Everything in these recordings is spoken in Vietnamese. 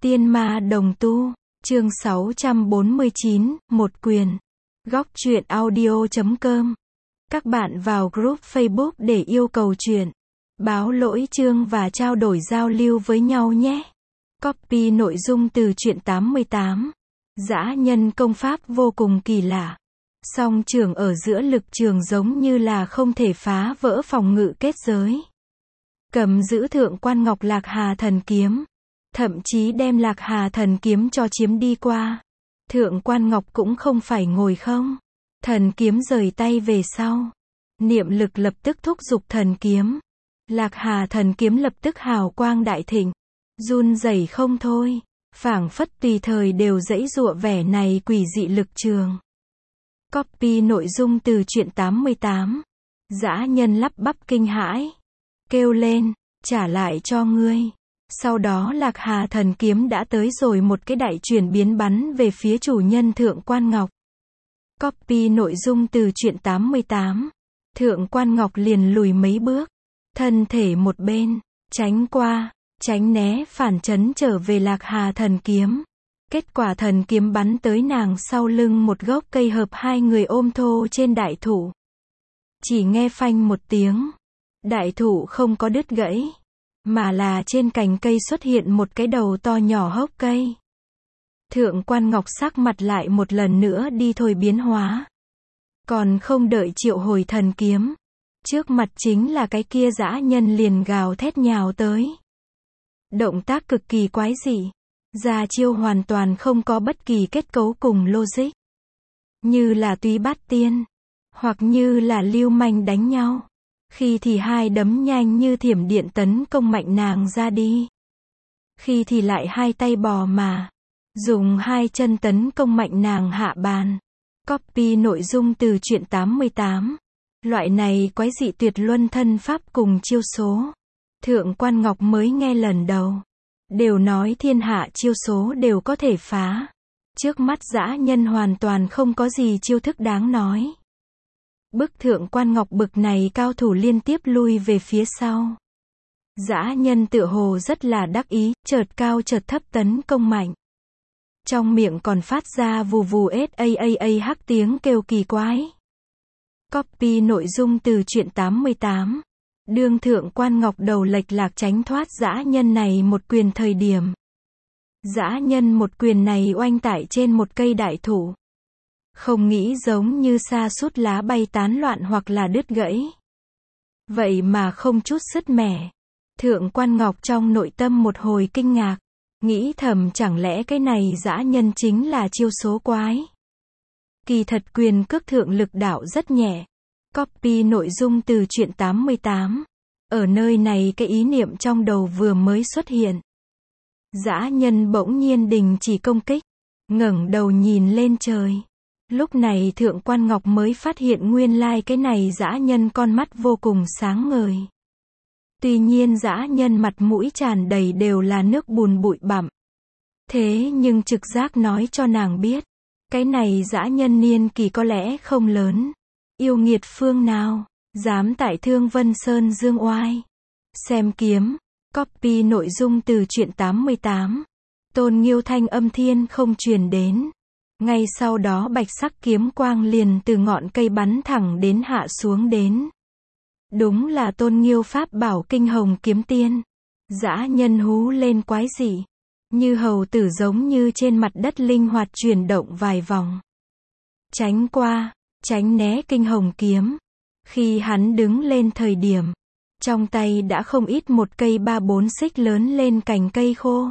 Tiên ma đồng tu, chương 649, một quyền. Góc truyện audio.com. Các bạn vào group Facebook để yêu cầu truyện, báo lỗi chương và trao đổi giao lưu với nhau nhé. Copy nội dung từ truyện 88. Dã nhân công pháp vô cùng kỳ lạ. Song trường ở giữa lực trường giống như là không thể phá vỡ phòng ngự kết giới. Cầm giữ thượng quan ngọc Lạc Hà thần kiếm. Thậm chí đem Lạc Hà thần kiếm cho chiếm đi qua. Thượng quan ngọc cũng không phải ngồi không. Thần kiếm rời tay về sau. Niệm lực lập tức thúc giục thần kiếm. Lạc Hà thần kiếm lập tức hào quang đại thịnh. Run rẩy không thôi. Phảng phất tùy thời đều giãy giụa vẻ này quỷ dị lực trường. Copy nội dung từ truyện 88. Dã nhân lắp bắp kinh hãi. Kêu lên, trả lại cho ngươi. Sau đó Lạc Hà thần kiếm đã tới rồi một cái đại chuyển biến bắn về phía chủ nhân Thượng quan Ngọc. Copy nội dung từ truyện 88. Thượng quan Ngọc liền lùi mấy bước. Thân thể một bên, tránh qua, tránh né phản chấn trở về Lạc Hà thần kiếm. Kết quả thần kiếm bắn tới nàng sau lưng một gốc cây hợp hai người ôm thô trên đại thụ. Chỉ nghe phanh một tiếng. Đại thụ không có đứt gãy. Mà là trên cành cây xuất hiện một cái đầu to nhỏ hốc cây. Thượng quan Ngọc sắc mặt lại một lần nữa đi thôi biến hóa. Còn không đợi triệu hồi thần kiếm. Trước mặt chính là cái kia dã nhân liền gào thét nhào tới. Động tác cực kỳ quái dị. Ra chiêu hoàn toàn không có bất kỳ kết cấu cùng logic. Như là túy bát tiên. Hoặc như là lưu manh đánh nhau. Khi thì hai đấm nhanh như thiểm điện tấn công mạnh nàng ra đi. Khi thì lại hai tay bò mà. Dùng hai chân tấn công mạnh nàng hạ bàn. Copy nội dung từ truyện 88. Loại này quái dị tuyệt luân thân pháp cùng chiêu số. Thượng quan Ngọc mới nghe lần đầu. Đều nói thiên hạ chiêu số đều có thể phá. Trước mắt dã nhân hoàn toàn không có gì chiêu thức đáng nói. Bức Thượng quan Ngọc bực này cao thủ liên tiếp lui về phía sau. Dã nhân tựa hồ rất là đắc ý, chợt cao chợt thấp tấn công mạnh. Trong miệng còn phát ra vù vù hắc tiếng kêu kỳ quái. Copy nội dung từ truyện 88. Đương Thượng quan Ngọc đầu lệch lạc tránh thoát dã nhân này một quyền thời điểm. Dã nhân một quyền này oanh tại trên một cây đại thụ. Không nghĩ giống như sa sút lá bay tán loạn hoặc là đứt gãy. Vậy mà không chút sứt mẻ. Thượng quan Ngọc trong nội tâm một hồi kinh ngạc. Nghĩ thầm chẳng lẽ cái này dã nhân chính là chiêu số quái. Kỳ thật quyền cước thượng lực đạo rất nhẹ. Copy nội dung từ truyện 88. Ở nơi này cái ý niệm trong đầu vừa mới xuất hiện. Dã nhân bỗng nhiên đình chỉ công kích. Ngẩng đầu nhìn lên trời. Lúc này Thượng quan Ngọc mới phát hiện nguyên lai cái này dã nhân con mắt vô cùng sáng ngời. Tuy nhiên dã nhân mặt mũi tràn đầy đều là nước bùn bụi bặm. Thế nhưng trực giác nói cho nàng biết. Cái này dã nhân niên kỳ có lẽ không lớn. Yêu nghiệt phương nào, dám tại Thương Vân Sơn dương oai. Xem kiếm, copy nội dung từ truyện 88. Tôn Nghiêu thanh âm thiên không truyền đến. Ngay sau đó bạch sắc kiếm quang liền từ ngọn cây bắn thẳng đến hạ xuống đến. Đúng là Tôn Nghiêu pháp bảo kinh hồng kiếm tiên. Dã nhân hú lên quái dị. Như hầu tử giống như trên mặt đất linh hoạt chuyển động vài vòng. Tránh qua, tránh né kinh hồng kiếm. Khi hắn đứng lên thời điểm. Trong tay đã không ít một cây 3-4 xích lớn lên cành cây khô.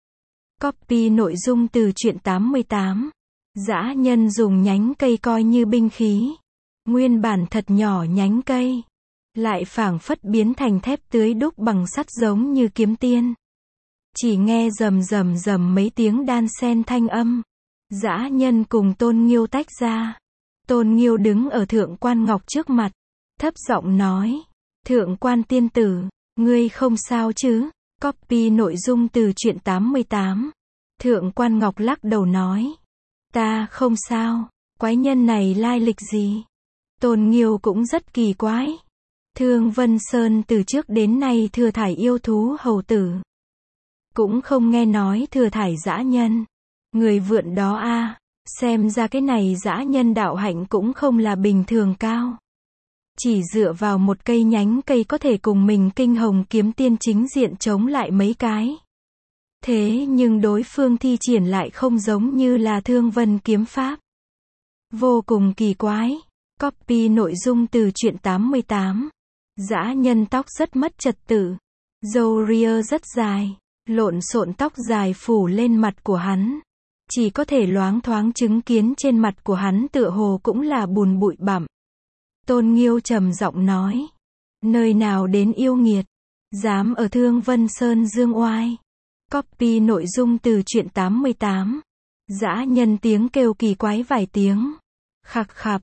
Copy nội dung từ truyện 88. Dã nhân dùng nhánh cây coi như binh khí. Nguyên bản thật nhỏ nhánh cây. Lại phảng phất biến thành thép tưới đúc bằng sắt giống như kiếm tiên. Chỉ nghe rầm rầm rầm mấy tiếng đan xen thanh âm. Dã nhân cùng Tôn Nghiêu tách ra. Tôn Nghiêu đứng ở Thượng quan Ngọc trước mặt. Thấp giọng nói. Thượng quan tiên tử, ngươi không sao chứ? Copy nội dung từ truyện 88. Thượng quan Ngọc lắc đầu nói. Ta không sao, quái nhân này lai lịch gì? Tôn Nghiêu cũng rất kỳ quái. Thương Vân Sơn từ trước đến nay thừa thải yêu thú hầu tử. cũng không nghe nói thừa thải dã nhân. Người vượn đó a, xem ra cái này dã nhân đạo hạnh cũng không là bình thường cao. Chỉ dựa vào một cây nhánh cây có thể cùng mình Kinh Hồng kiếm tiên chính diện chống lại mấy cái. Thế nhưng đối phương thi triển lại không giống như là Thương Vân kiếm pháp. Vô cùng kỳ quái. Copy nội dung từ truyện 88. Dã nhân tóc rất mất trật tự. Râu ria rất dài. Lộn xộn tóc dài phủ lên mặt của hắn. Chỉ có thể loáng thoáng chứng kiến trên mặt của hắn tựa hồ cũng là bùn bụi bặm. Tôn Nghiêu trầm giọng nói. Nơi nào đến yêu nghiệt. Dám ở Thương Vân Sơn dương oai. Copy nội dung từ truyện 88. Dã nhân tiếng kêu kỳ quái vài tiếng. Khặc khặc,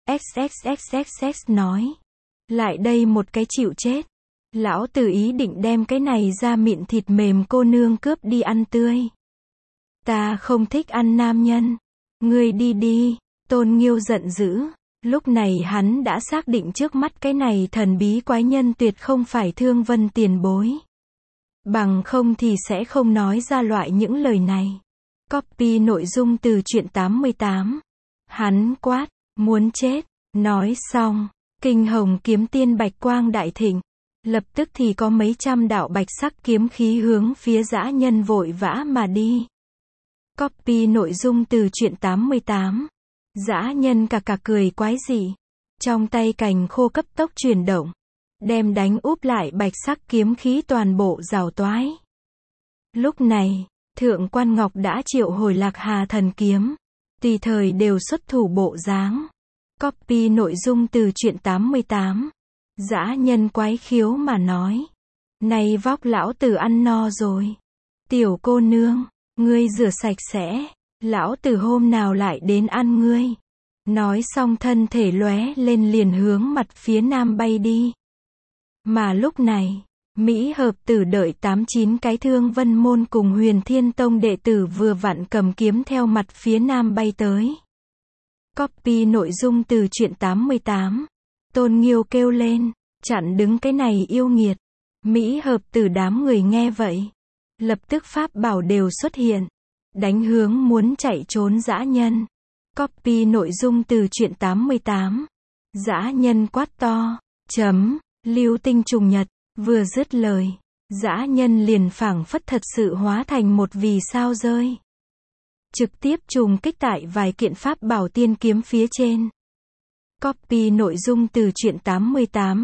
xxxxxx nói. Lại đây một cái chịu chết. Lão tử ý định đem cái này ra miệng thịt mềm cô nương cướp đi ăn tươi. Ta không thích ăn nam nhân. Ngươi đi đi. Tôn Nghiêu giận dữ. Lúc này hắn đã xác định trước mắt cái này thần bí quái nhân tuyệt không phải Thương Vân tiền bối. Bằng không thì sẽ không nói ra loại những lời này. Copy nội dung từ truyện 88. Hắn quát, muốn chết. Nói xong, Kinh Hồng kiếm tiên bạch quang đại thịnh. Lập tức thì có mấy trăm đạo bạch sắc kiếm khí hướng phía dã nhân vội vã mà đi. Copy nội dung từ truyện 88. Dã nhân cà cười quái dị. Trong tay cành khô cấp tốc chuyển động. Đem đánh úp lại bạch sắc kiếm khí toàn bộ rào toái. Lúc này, Thượng Quan Ngọc đã triệu hồi Lạc Hà thần kiếm. Tùy thời đều xuất thủ bộ dáng. Copy nội dung từ truyện 88. Dã nhân quái khiếu mà nói. Này vóc lão tử ăn no rồi. Tiểu cô nương, ngươi rửa sạch sẽ. Lão tử hôm nào lại đến ăn ngươi. Nói xong thân thể lóe lên liền hướng mặt phía nam bay đi. Mà lúc này, Mỹ Hợp Tử đợi 8-9 cái Thương Vân môn cùng Huyền Thiên Tông đệ tử vừa vặn cầm kiếm theo mặt phía nam bay tới. Copy nội dung từ truyện 88. Tôn Nghiêu kêu lên, chặn đứng cái này yêu nghiệt. Mỹ Hợp Tử đám người nghe vậy, lập tức pháp bảo đều xuất hiện, đánh hướng muốn chạy trốn dã nhân. Copy nội dung từ truyện 88. Dã nhân quát to, lưu tinh trùng nhật, vừa dứt lời, dã nhân liền phảng phất thật sự hóa thành một vì sao rơi. Trực tiếp trùng kích tại vài kiện pháp bảo tiên kiếm phía trên. Copy nội dung từ truyện 88.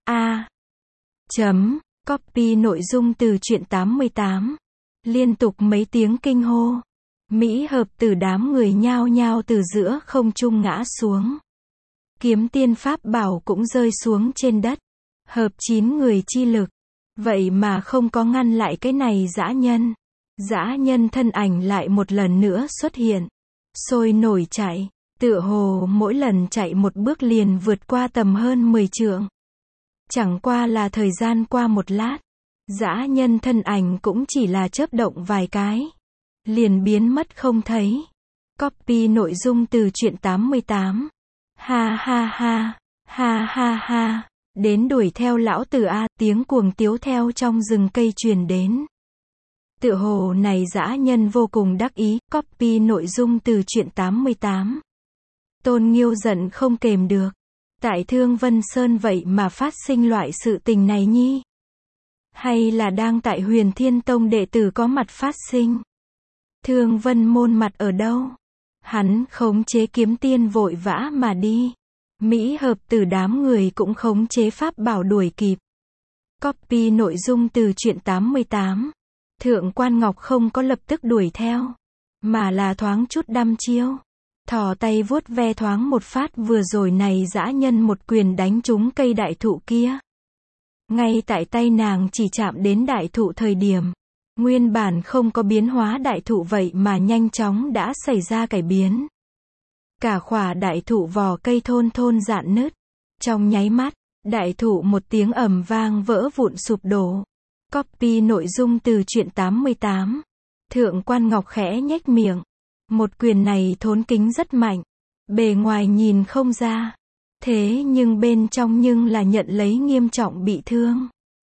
Copy nội dung từ truyện 88. Liên tục mấy tiếng kinh hô. Mỹ Hợp Tử đám người nhao nhao từ giữa không trung ngã xuống. Kiếm tiên pháp bảo cũng rơi xuống trên đất. Hợp 9 người chi lực. Vậy mà không có ngăn lại cái này dã nhân. Dã nhân thân ảnh lại một lần nữa xuất hiện. Sôi nổi chạy. Tựa hồ mỗi lần chạy một bước liền vượt qua tầm hơn 10 trượng. Chẳng qua là thời gian qua một lát. Dã nhân thân ảnh cũng chỉ là chớp động vài cái. Liền biến mất không thấy. Copy nội dung từ truyện 88. Ha ha ha. Ha ha ha. Đến đuổi theo lão tử a, tiếng cuồng tiếu theo trong rừng cây truyền đến. Tựa hồ này dã nhân vô cùng đắc ý. Copy nội dung từ truyện 88. Tôn Nghiêu giận không kềm được. Tại Thương Vân Sơn vậy mà phát sinh loại sự tình này nhi? Hay là đang tại Huyền Thiên Tông đệ tử có mặt phát sinh? Thương Vân môn mặt ở đâu? Hắn khống chế kiếm tiên vội vã mà đi. Mỹ Hợp Tử đám người cũng khống chế pháp bảo đuổi kịp. Copy nội dung từ truyện 88. Thượng Quan Ngọc không có lập tức đuổi theo, mà là thoáng chút đăm chiêu. Thò tay vuốt ve thoáng một phát, vừa rồi này dã nhân một quyền đánh trúng cây đại thụ kia. Ngay tại tay nàng chỉ chạm đến đại thụ thời điểm, nguyên bản không có biến hóa đại thụ vậy mà nhanh chóng đã xảy ra cải biến. Cả khỏa đại thụ vỏ cây thôn rạn nứt. Trong nháy mắt, đại thụ một tiếng ầm vang vỡ vụn sụp đổ. Copy nội dung từ truyện 88. Thượng Quan Ngọc khẽ nhếch miệng. Một quyền này thốn kính rất mạnh. Bề ngoài nhìn không ra. Thế nhưng bên trong nhưng là nhận lấy nghiêm trọng bị thương.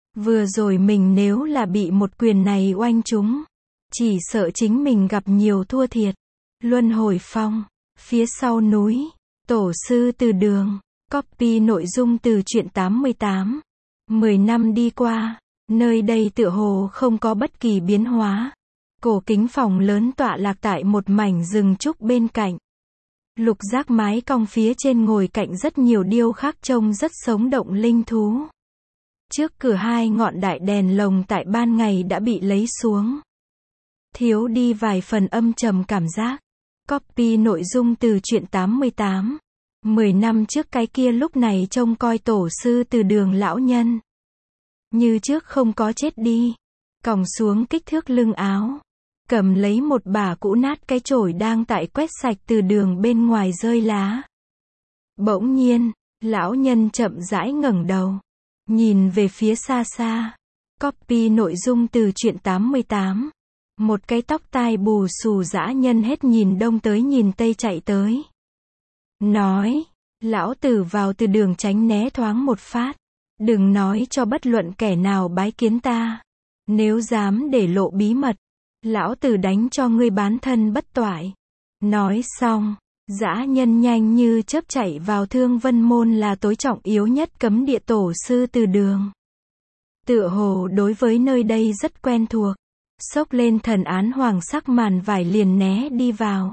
Vừa rồi mình nếu là bị một quyền này oanh trúng, chỉ sợ chính mình gặp nhiều thua thiệt. Luân hồi phong, phía sau núi, tổ sư từ đường, copy nội dung từ truyện 88. 10 năm đi qua, nơi đây tựa hồ không có bất kỳ biến hóa. Cổ kính phòng lớn tọa lạc tại một mảnh rừng trúc bên cạnh. Lục giác mái cong phía trên ngồi cạnh rất nhiều điêu khắc trông rất sống động linh thú. Trước cửa 2 ngọn đại đèn lồng tại ban ngày đã bị lấy xuống. Thiếu đi vài phần âm trầm cảm giác. Copy nội dung từ truyện 88. 10 năm trước cái kia lúc này trông coi tổ sư từ đường lão nhân. Như trước không có chết đi. Còng xuống kích thước lưng áo. Cầm lấy một bả cũ nát cái chổi đang tại quét sạch từ đường bên ngoài rơi lá. Bỗng nhiên, lão nhân chậm rãi ngẩng đầu. Nhìn về phía xa xa. Copy nội dung từ truyện 88. Một cái tóc tai bù xù dã nhân hết nhìn đông tới nhìn tây chạy tới. Nói, lão tử vào từ đường tránh né thoáng một phát. Đừng nói cho bất luận kẻ nào bái kiến ta. Nếu dám để lộ bí mật, lão tử đánh cho ngươi bán thân bất toại. Nói xong, dã nhân nhanh như chớp chạy vào Thương Vân Môn là tối trọng yếu nhất cấm địa tổ sư từ đường. Tựa hồ đối với nơi đây rất quen thuộc. Xốc lên thần án hoàng sắc màn vải liền né đi vào.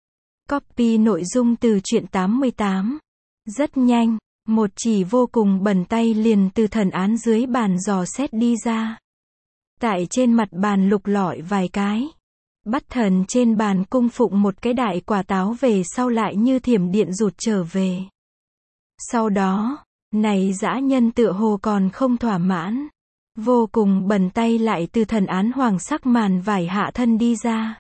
Copy nội dung từ truyện 88. Rất nhanh, một chỉ vô cùng bẩn tay liền từ thần án dưới bàn dò xét đi ra. Tại trên mặt bàn lục lọi vài cái. Bắt thần trên bàn cung phụng một cái đại quả táo về sau lại như thiểm điện rụt trở về. Sau đó, này dã nhân tựa hồ còn không thỏa mãn. Vô cùng bẩn tay lại từ thần án hoàng sắc màn vải hạ thân đi ra.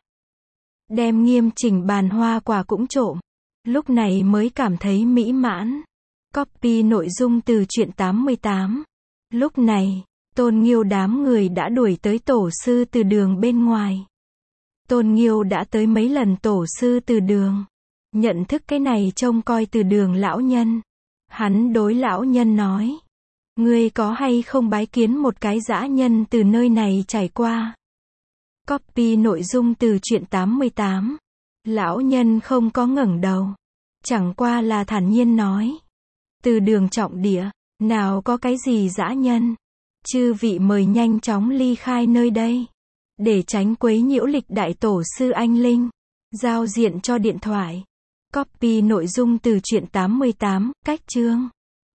Đem nghiêm chỉnh bàn hoa quả cũng trộm. Lúc này mới cảm thấy mỹ mãn. Copy nội dung từ truyện 88. Lúc này, Tôn Nghiêu đám người đã đuổi tới tổ sư từ đường bên ngoài. Tôn Nghiêu đã tới mấy lần tổ sư từ đường. Nhận thức cái này trông coi từ đường lão nhân. Hắn đối lão nhân nói. Ngươi có hay không bái kiến một cái dã nhân từ nơi này trải qua? Copy nội dung từ truyện 88. Lão nhân không có ngẩng đầu. Chẳng qua là thản nhiên nói. Từ đường trọng địa, nào có cái gì dã nhân. Chư vị mời nhanh chóng ly khai nơi đây. Để tránh quấy nhiễu lịch đại tổ sư anh linh. Giao diện cho điện thoại. Copy nội dung từ truyện 88, cách chương.